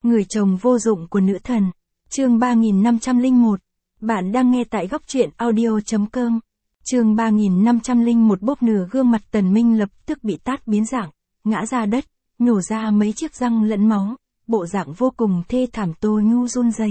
Người chồng vô dụng của nữ thần. Chương 3501. Bạn đang nghe tại góc truyện audio.com. Chương 3501. Bóp nửa gương mặt Tần Minh lập tức bị tát biến dạng, ngã ra đất, nhổ ra mấy chiếc răng lẫn máu, bộ dạng vô cùng thê thảm. Tô Nhu run rẩy.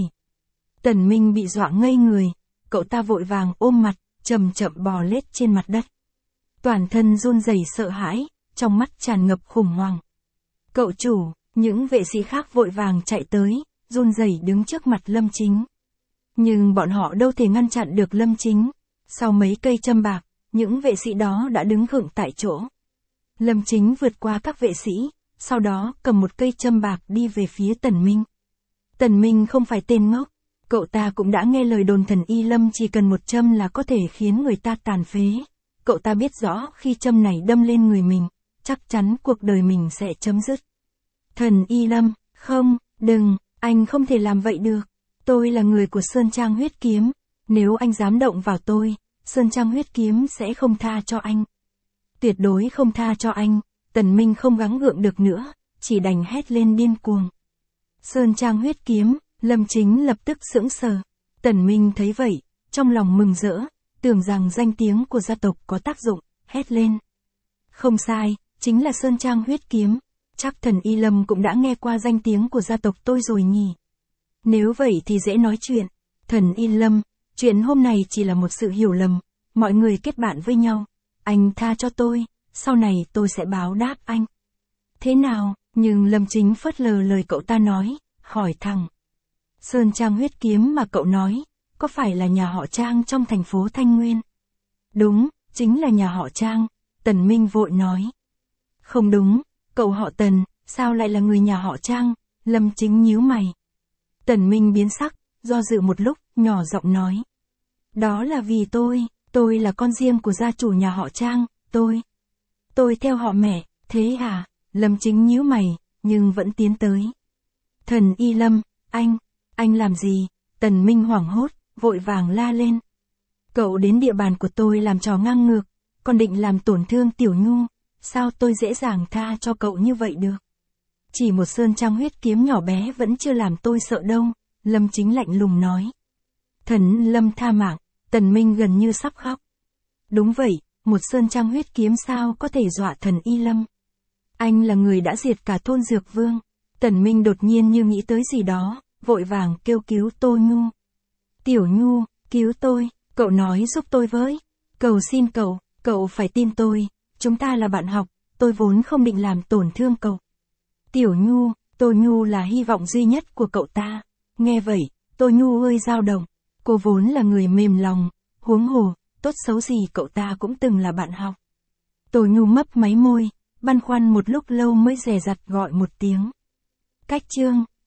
Tần Minh bị dọa ngây người, cậu ta vội vàng ôm mặt, chậm chậm bò lết trên mặt đất. Toàn thân run rẩy sợ hãi, trong mắt tràn ngập khủng hoảng. Cậu chủ, những vệ sĩ khác vội vàng chạy tới, run rẩy đứng trước mặt Lâm Chính. Nhưng bọn họ đâu thể ngăn chặn được Lâm Chính. Sau mấy cây châm bạc, những vệ sĩ đó đã đứng khựng tại chỗ. Lâm Chính vượt qua các vệ sĩ, sau đó cầm một cây châm bạc đi về phía Tần Minh. Tần Minh không phải tên ngốc, cậu ta cũng đã nghe lời đồn thần y Lâm chỉ cần một châm là có thể khiến người ta tàn phế. Cậu ta biết rõ khi châm này đâm lên người mình, chắc chắn cuộc đời mình sẽ chấm dứt. Thần y Lâm, không, đừng, anh không thể làm vậy được. Tôi là người của Sơn Trang huyết kiếm, nếu anh dám động vào tôi, Sơn Trang huyết kiếm sẽ không tha cho anh. Tuyệt đối không tha cho anh. Tần Minh không gắng gượng được nữa, chỉ đành hét lên điên cuồng. Sơn Trang huyết kiếm, Lâm Chính lập tức sững sờ. Tần Minh thấy vậy, trong lòng mừng rỡ, tưởng rằng danh tiếng của gia tộc có tác dụng, hét lên. Không sai, chính là Sơn Trang huyết kiếm. Chắc thần y Lâm cũng đã nghe qua danh tiếng của gia tộc tôi rồi nhỉ. Nếu vậy thì dễ nói chuyện. Thần y Lâm, chuyện hôm nay chỉ là một sự hiểu lầm, mọi người kết bạn với nhau. Anh tha cho tôi, sau này tôi sẽ báo đáp anh. Thế nào? Nhưng Lâm Chính phớt lờ lời cậu ta nói, hỏi thẳng. Sơn Trang huyết kiếm mà cậu nói, có phải là nhà họ Trang trong thành phố Thanh Nguyên? Đúng, chính là nhà họ Trang. Tần Minh vội nói. Không đúng, cậu họ Tần, sao lại là người nhà họ Trang? Lâm Chính nhíu mày. Tần Minh biến sắc, do dự một lúc, nhỏ giọng nói. Đó là vì tôi là con riêng của gia chủ nhà họ Trang, tôi theo họ mẹ, thế à? Lâm Chính nhíu mày, nhưng vẫn tiến tới. Thần y Lâm, anh làm gì? Tần Minh hoảng hốt, vội vàng la lên. Cậu đến địa bàn của tôi làm trò ngang ngược, còn định làm tổn thương Tiểu Nhu, sao tôi dễ dàng tha cho cậu như vậy được? Chỉ một Sơn Trang huyết kiếm nhỏ bé vẫn chưa làm tôi sợ đâu, Lâm Chính lạnh lùng nói. Thần Lâm tha mạng, Tần Minh gần như sắp khóc. Đúng vậy, một Sơn Trang huyết kiếm sao có thể dọa thần y Lâm? Anh là người đã diệt cả thôn Dược Vương. Tần Minh đột nhiên như nghĩ tới gì đó, vội vàng kêu cứu Tô Nhu. Tiểu Nhu, cứu tôi, cậu nói giúp tôi với. Cầu xin cậu phải tin tôi, chúng ta là bạn học, tôi vốn không định làm tổn thương cậu. Tiểu Nhu, Tô Nhu là hy vọng duy nhất của cậu ta. Nghe vậy, Tô Nhu ơi dao động, cô vốn là người mềm lòng, huống hồ, tốt xấu gì cậu ta cũng từng là bạn học. Tô Nhu mấp máy môi, băn khoăn một lúc lâu mới dè dặt gọi một tiếng. Cách chương